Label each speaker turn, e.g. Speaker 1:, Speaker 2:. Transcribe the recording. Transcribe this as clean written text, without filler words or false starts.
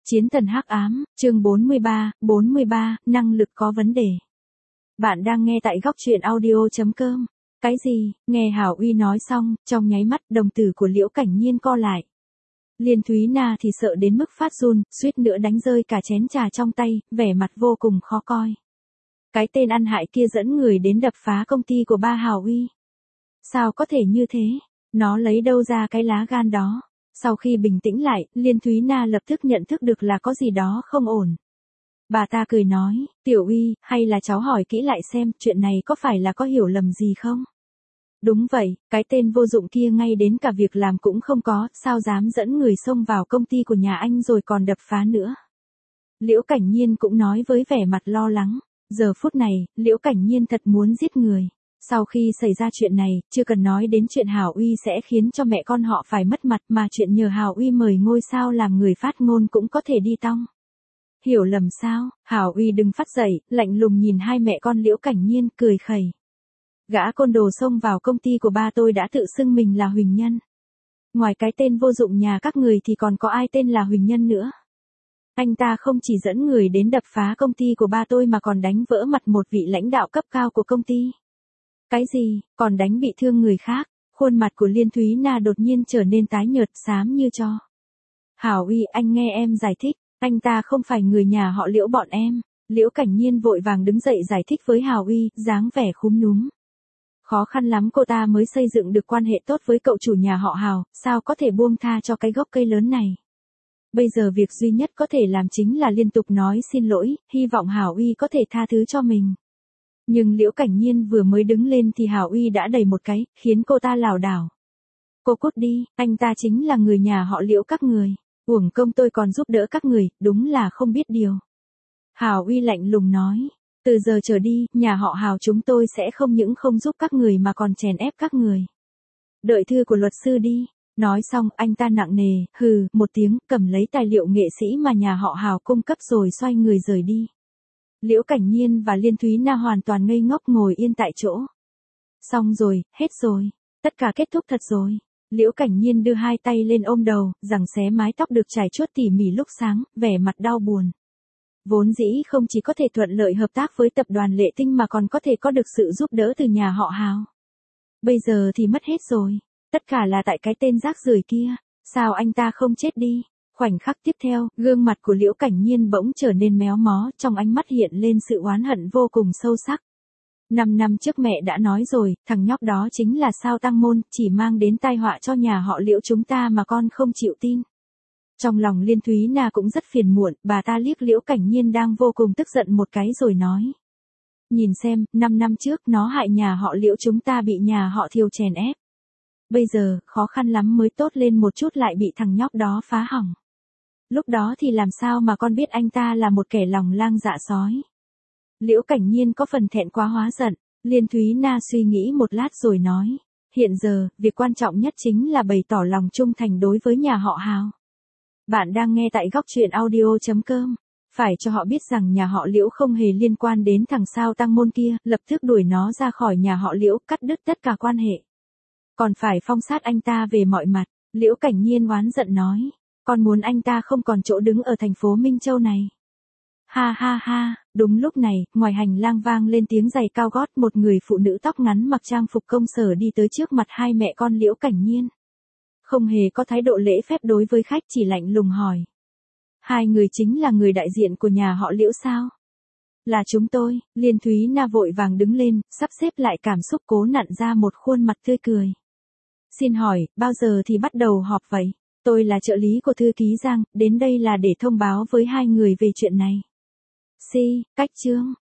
Speaker 1: Chiến thần hắc ám, chương 43, năng lực có vấn đề. Bạn đang nghe tại góc truyện audio.com. Cái gì? Nghe Hảo Uy nói xong, trong nháy mắt đồng tử của Liễu Cảnh Nhiên co lại. Liên Thúy Na thì sợ đến mức phát run, suýt nữa đánh rơi cả chén trà trong tay, vẻ mặt vô cùng khó coi. Cái tên ăn hại kia dẫn người đến đập phá công ty của ba Hảo Uy. Sao có thể như thế? Nó lấy đâu ra cái lá gan đó? Sau khi bình tĩnh lại, Liên Thúy Na lập tức nhận thức được là có gì đó không ổn. Bà ta cười nói, Tiểu Uy, hay là cháu hỏi kỹ lại xem, chuyện này có phải là có hiểu lầm gì không? Đúng vậy, cái tên vô dụng kia ngay đến cả việc làm cũng không có, sao dám dẫn người xông vào công ty của nhà anh rồi còn đập phá nữa. Liễu Cảnh Nhiên cũng nói với vẻ mặt lo lắng, giờ phút này, Liễu Cảnh Nhiên thật muốn giết người. Sau khi xảy ra chuyện này, chưa cần nói đến chuyện Hảo Uy sẽ khiến cho mẹ con họ phải mất mặt mà chuyện nhờ Hảo Uy mời ngôi sao làm người phát ngôn cũng có thể đi tong. Hiểu lầm sao? Hảo Uy đừng phát dậy, lạnh lùng nhìn hai mẹ con Liễu Cảnh Nhiên cười khẩy. Gã côn đồ xông vào công ty của ba tôi đã tự xưng mình là Huỳnh Nhân. Ngoài cái tên vô dụng nhà các người thì còn có ai tên là Huỳnh Nhân nữa. Anh ta không chỉ dẫn người đến đập phá công ty của ba tôi mà còn đánh vỡ mặt một vị lãnh đạo cấp cao của công ty. Cái gì, còn đánh bị thương người khác? Khuôn mặt của Liên Thúy Na đột nhiên trở nên tái nhợt xám như tro. Hảo Uy, anh nghe em giải thích, anh ta không phải người nhà họ Liễu bọn em. Liễu Cảnh Nhiên vội vàng đứng dậy giải thích với Hảo Uy, dáng vẻ khúm núm. Khó khăn lắm cô ta mới xây dựng được quan hệ tốt với cậu chủ nhà họ Hào, sao có thể buông tha cho cái gốc cây lớn này. Bây giờ việc duy nhất có thể làm chính là liên tục nói xin lỗi, hy vọng Hảo Uy có thể tha thứ cho mình. Nhưng Liễu Cảnh Nhiên vừa mới đứng lên thì Hảo Uy đã đẩy một cái, khiến cô ta lảo đảo. Cô cút đi, anh ta chính là người nhà họ Liễu các người. Uổng công tôi còn giúp đỡ các người, đúng là không biết điều. Hảo Uy lạnh lùng nói, từ giờ trở đi, nhà họ Hào chúng tôi sẽ không những không giúp các người mà còn chèn ép các người. Đợi thư của luật sư đi. Nói xong, anh ta nặng nề, hừ, một tiếng, cầm lấy tài liệu nghệ sĩ mà nhà họ Hào cung cấp rồi xoay người rời đi. Liễu Cảnh Nhiên và Liên Thúy Na hoàn toàn ngây ngốc ngồi yên tại chỗ. Xong rồi, hết rồi. Tất cả kết thúc thật rồi. Liễu Cảnh Nhiên đưa hai tay lên ôm đầu, giằng xé mái tóc được trải chuốt tỉ mỉ lúc sáng, vẻ mặt đau buồn. Vốn dĩ không chỉ có thể thuận lợi hợp tác với tập đoàn Lệ Tinh mà còn có thể có được sự giúp đỡ từ nhà họ Hào. Bây giờ thì mất hết rồi. Tất cả là tại cái tên rác rưởi kia. Sao anh ta không chết đi? Khoảnh khắc tiếp theo, gương mặt của Liễu Cảnh Nhiên bỗng trở nên méo mó, trong ánh mắt hiện lên sự oán hận vô cùng sâu sắc. 5 năm trước mẹ đã nói rồi, thằng nhóc đó chính là Sao Tăng Môn, chỉ mang đến tai họa cho nhà họ Liễu chúng ta mà con không chịu tin. Trong lòng Liên Thúy Na cũng rất phiền muộn, bà ta liếc Liễu Cảnh Nhiên đang vô cùng tức giận một cái rồi nói. Nhìn xem, 5 năm trước nó hại nhà họ Liễu chúng ta bị nhà họ Thiều chèn ép. Bây giờ, khó khăn lắm mới tốt lên một chút lại bị thằng nhóc đó phá hỏng. Lúc đó thì làm sao mà con biết anh ta là một kẻ lòng lang dạ sói. Liễu Cảnh Nhiên có phần thẹn quá hóa giận, Liên Thúy Na suy nghĩ một lát rồi nói. Hiện giờ, việc quan trọng nhất chính là bày tỏ lòng trung thành đối với nhà họ Hào. Bạn đang nghe tại góc truyện audio.com. Phải cho họ biết rằng nhà họ Liễu không hề liên quan đến thằng Sao Tăng Môn kia, lập tức đuổi nó ra khỏi nhà họ Liễu, cắt đứt tất cả quan hệ. Còn phải phong sát anh ta về mọi mặt, Liễu Cảnh Nhiên oán giận nói. Con muốn anh ta không còn chỗ đứng ở thành phố Minh Châu này. Ha ha ha, đúng lúc này, ngoài hành lang vang lên tiếng giày cao gót, một người phụ nữ tóc ngắn mặc trang phục công sở đi tới trước mặt hai mẹ con Liễu Cảnh Nhiên. Không hề có thái độ lễ phép đối với khách, chỉ lạnh lùng hỏi. Hai người chính là người đại diện của nhà họ Liễu sao? Là chúng tôi. Liên Thúy Na vội vàng đứng lên, sắp xếp lại cảm xúc cố nặn ra một khuôn mặt tươi cười. Xin hỏi, bao giờ thì bắt đầu họp vậy? Tôi là trợ lý của thư ký Giang, đến đây là để thông báo với hai người về chuyện này. Cách chương.